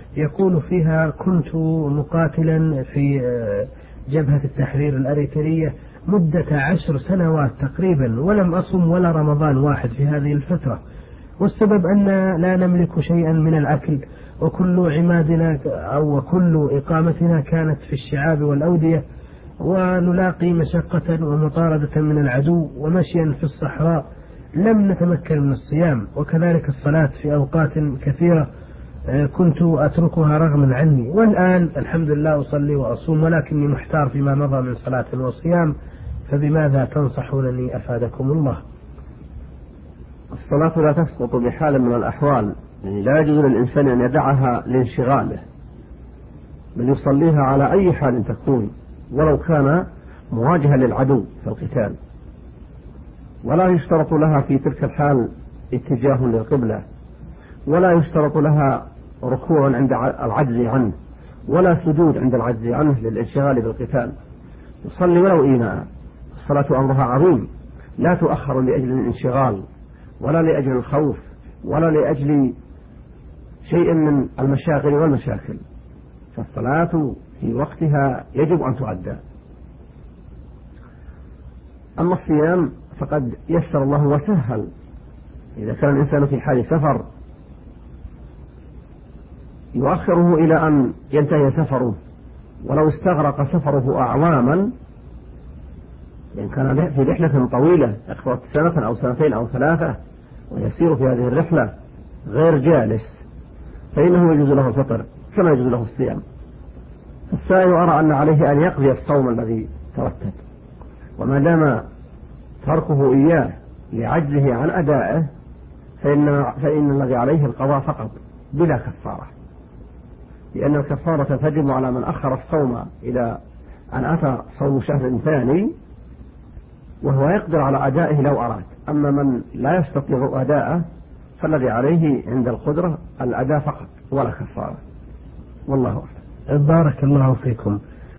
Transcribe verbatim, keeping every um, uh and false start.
يقول فيها: كنت مقاتلا في جبهة التحرير الأريترية مدة عشر سنوات تقريبا، ولم أصم ولا رمضان واحد في هذه الفترة، والسبب أن لا نملك شيئا من الأكل، وكل عمادنا أو كل إقامتنا كانت في الشعاب والأودية، ونلاقي مشقة ومطاردة من العدو ومشيا في الصحراء، لم نتمكن من الصيام، وكذلك الصلاة في أوقات كثيرة كنت أتركها رغما عني، والآن الحمد لله أصلي وأصوم، ولكني محتار فيما مضى من صلاة وصيام، فبماذا تنصحونني أفادكم الله؟ الصلاة لا تسقط بحال من الأحوال، يعني لا يجوز للإنسان أن يدعها لانشغاله، بل يصليها على أي حال تكون، ولو كان مواجهة للعدو في القتال، ولا يشترط لها في تلك الحال اتجاه للقبلة، ولا يشترط لها ركوع عند العجز عنه، ولا سجود عند العجز عنه للانشغال بالقتال. يصلي ولو إيماء. الصلاة أمرها عظيم، لا تؤخر لأجل الانشغال ولا لأجل الخوف ولا لأجل شيء من المشاغل والمشاكل، فالصلاة في وقتها يجب أن تؤدى. أما الصيام فقد يسر الله وسهل، إذا كان الإنسان في حال سفر يؤخره إلى أن ينتهي سفره، ولو استغرق سفره أعواما، لأن كان في رحلة طويلة أخذت سنة أو سنتين أو ثلاثة ويسير في هذه الرحلة غير جالس، فإنه يجوز له الفطر كما يجوز له الصيام. السائل أرى أن عليه أن يقضي الصوم الذي ترتب، وما دام تركه إياه لعجزه عن أدائه فإن, فإن الذي عليه القضاء فقط بلا كفارة، لأن الكفارة تجب على من أخر الصوم إلى أن أتى صوم شهر ثاني وهو يقدر على أدائه لو أراد. أما من لا يستطيع أداءه فالذي عليه عند القدرة الأداء فقط ولا كفارة، والله أعلم. بارك الله فيكم.